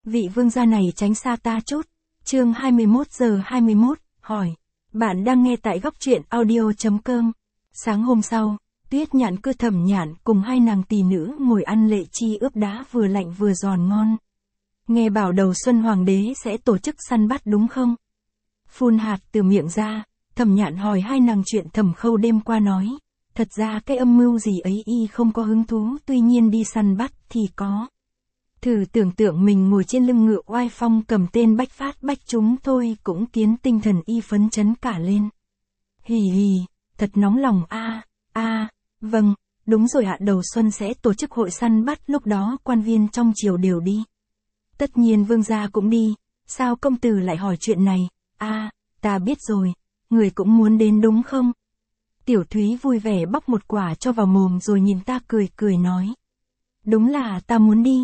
vị vương gia này tránh xa ta chút. Chương 21:21, hỏi. Bạn đang nghe tại góc truyện audio.com. Sáng hôm sau, Tuyết Nhạn cứ Thẩm Nhạn cùng hai nàng tỳ nữ ngồi ăn lệ chi ướp đá vừa lạnh vừa giòn ngon. Nghe bảo đầu xuân hoàng đế sẽ tổ chức săn bắt đúng không? Phun hạt từ miệng ra, Thẩm Nhạn hỏi hai nàng chuyện Thẩm Khâu đêm qua nói. Thật ra cái âm mưu gì ấy y không có hứng thú, tuy nhiên đi săn bắt thì có. Thử tưởng tượng mình ngồi trên lưng ngựa oai phong cầm tên bách phát bách trúng thôi cũng khiến tinh thần y phấn chấn cả lên. Hì hì, thật nóng lòng vâng, đúng rồi ạ, đầu xuân sẽ tổ chức hội săn bắt, lúc đó quan viên trong triều đều đi. Tất nhiên vương gia cũng đi, sao công tử lại hỏi chuyện này? Ta biết rồi, người cũng muốn đến đúng không? Tiểu Thúy vui vẻ bóc một quả cho vào mồm rồi nhìn ta cười cười nói. Đúng là ta muốn đi,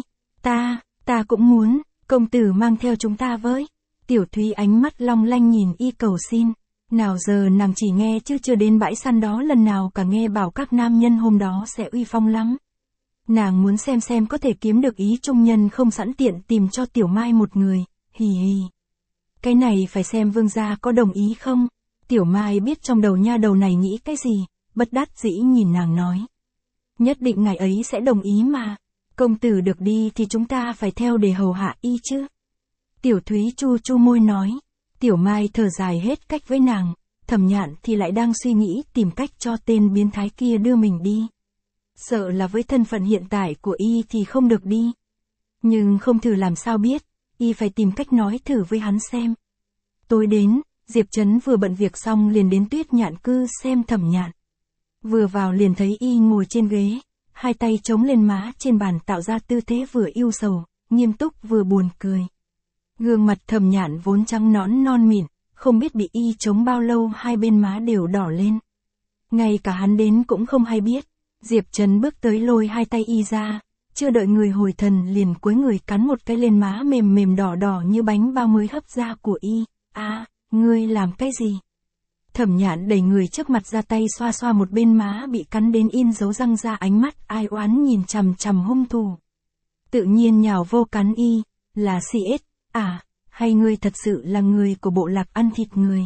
ta cũng muốn, công tử mang theo chúng ta với. Tiểu Thúy ánh mắt long lanh nhìn y cầu xin. Nào giờ nàng chỉ nghe chứ chưa đến bãi săn đó lần nào cả, nghe bảo các nam nhân hôm đó sẽ uy phong lắm. Nàng muốn xem có thể kiếm được ý trung nhân không, sẵn tiện tìm cho Tiểu Mai một người, hì hì. Cái này phải xem vương gia có đồng ý không? Tiểu Mai biết trong đầu nha đầu này nghĩ cái gì, bất đắc dĩ nhìn nàng nói. Nhất định ngài ấy sẽ đồng ý mà. Công tử được đi thì chúng ta phải theo để hầu hạ y chứ. Tiểu Thúy chu chu môi nói. Tiểu Mai thở dài hết cách với nàng. Thẩm Nhạn thì lại đang suy nghĩ tìm cách cho tên biến thái kia đưa mình đi. Sợ là với thân phận hiện tại của y thì không được đi. Nhưng không thử làm sao biết, y phải tìm cách nói thử với hắn xem. Tối đến, Diệp Trấn vừa bận việc xong liền đến Tuyết Nhạn cư xem Thẩm Nhạn. Vừa vào liền thấy y ngồi trên ghế, hai tay chống lên má trên bàn tạo ra tư thế vừa ưu sầu, nghiêm túc vừa buồn cười. Gương mặt Thẩm Nhạn vốn trắng nõn non mịn, không biết bị y chống bao lâu hai bên má đều đỏ lên. Ngay cả hắn đến cũng không hay biết. Diệp Trấn bước tới lôi hai tay y ra, chưa đợi người hồi thần liền cúi người cắn một cái lên má mềm mềm đỏ đỏ như bánh bao mới hấp ra của y. Ngươi làm cái gì? Thẩm Nhạn đẩy người trước mặt ra, tay xoa xoa một bên má bị cắn đến in dấu răng ra, ánh mắt ai oán nhìn chằm chằm hung thủ. Tự nhiên nhào vô cắn y, là CS, hay ngươi thật sự là người của bộ lạc ăn thịt người?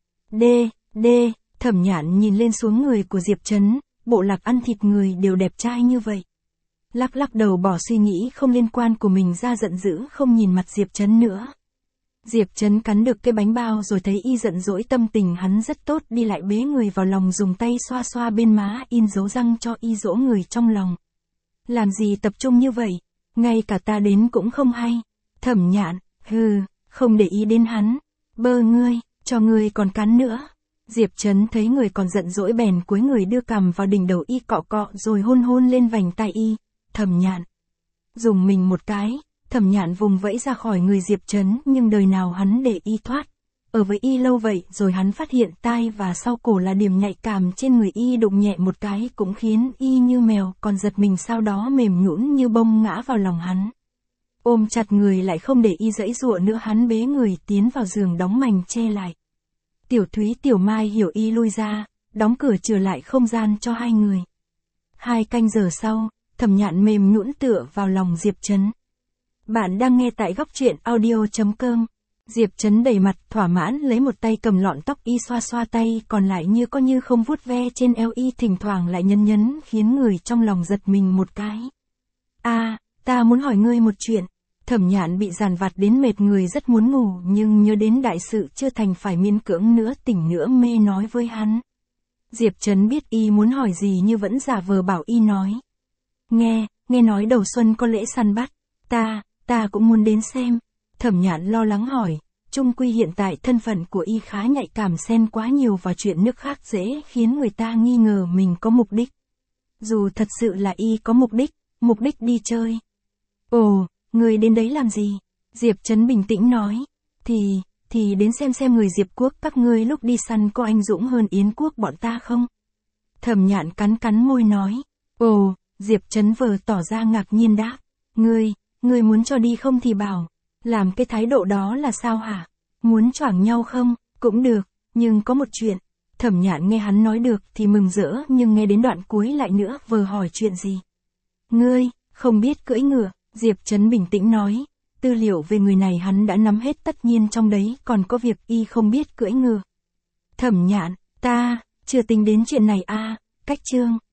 Thẩm Nhạn nhìn lên xuống người của Diệp Trấn, bộ lạc ăn thịt người đều đẹp trai như vậy. Lắc đầu bỏ suy nghĩ không liên quan của mình ra, giận dữ không nhìn mặt Diệp Trấn nữa. Diệp Trấn cắn được cái bánh bao rồi thấy y giận dỗi, tâm tình hắn rất tốt, đi lại bế người vào lòng dùng tay xoa xoa bên má in dấu răng cho y dỗ người trong lòng. Làm gì tập trung như vậy, ngay cả ta đến cũng không hay. Thẩm Nhạn, không để ý đến hắn. Bơ ngươi, cho ngươi còn cắn nữa. Diệp Trấn thấy người còn giận dỗi bèn cúi người đưa cằm vào đỉnh đầu y cọ cọ rồi hôn lên vành tai y. Thẩm Nhạn dùng mình một cái. Thẩm Nhạn vùng vẫy ra khỏi người Diệp Trấn, nhưng đời nào hắn để y thoát. Ở với y lâu vậy rồi hắn phát hiện tai và sau cổ là điểm nhạy cảm trên người y, đụng nhẹ một cái cũng khiến y như mèo, còn giật mình sau đó mềm nhũn như bông ngã vào lòng hắn. Ôm chặt người lại không để y giãy giụa nữa, hắn bế người tiến vào giường đóng mành che lại. Tiểu Thúy Tiểu Mai hiểu y lui ra, đóng cửa chừa lại không gian cho hai người. 2 canh giờ sau, Thẩm Nhạn mềm nhũn tựa vào lòng Diệp Trấn. Bạn đang nghe tại góc truyện audio.com. Diệp Trấn đầy mặt thỏa mãn lấy một tay cầm lọn tóc y xoa xoa tay còn lại như có như không vuốt ve trên eo y, thỉnh thoảng lại nhấn khiến người trong lòng giật mình một cái. Ta muốn hỏi ngươi một chuyện. Thẩm Nhạn bị dằn vặt đến mệt người, rất muốn ngủ nhưng nhớ đến đại sự chưa thành phải miễn cưỡng nữa tỉnh nữa mê nói với hắn. Diệp Trấn biết y muốn hỏi gì nhưng vẫn giả vờ bảo y nói. Nghe nói đầu xuân có lễ săn bắt. Ta cũng muốn đến xem. Thẩm Nhạn lo lắng hỏi, chung quy hiện tại thân phận của y khá nhạy cảm, xen quá nhiều vào chuyện nước khác dễ khiến người ta nghi ngờ mình có mục đích. Dù thật sự là y có mục đích đi chơi. Ồ, người đến đấy làm gì? Diệp Trấn bình tĩnh nói, thì đến xem người Diệp quốc các ngươi lúc đi săn có anh dũng hơn Yến quốc bọn ta không? Thẩm Nhạn cắn môi nói, ồ, Diệp Trấn vờ tỏ ra ngạc nhiên đáp, ngươi muốn cho đi không thì bảo, làm cái thái độ đó là sao hả? Muốn choảng nhau không? Cũng được, nhưng có một chuyện. Thẩm Nhạn nghe hắn nói được thì mừng rỡ, nhưng nghe đến đoạn cuối lại nữa vờ hỏi chuyện gì. Ngươi, không biết cưỡi ngựa, Diệp Trấn bình tĩnh nói, tư liệu về người này hắn đã nắm hết, tất nhiên trong đấy còn có việc y không biết cưỡi ngựa. Thẩm Nhạn, ta, chưa tính đến chuyện này a. Cách chương.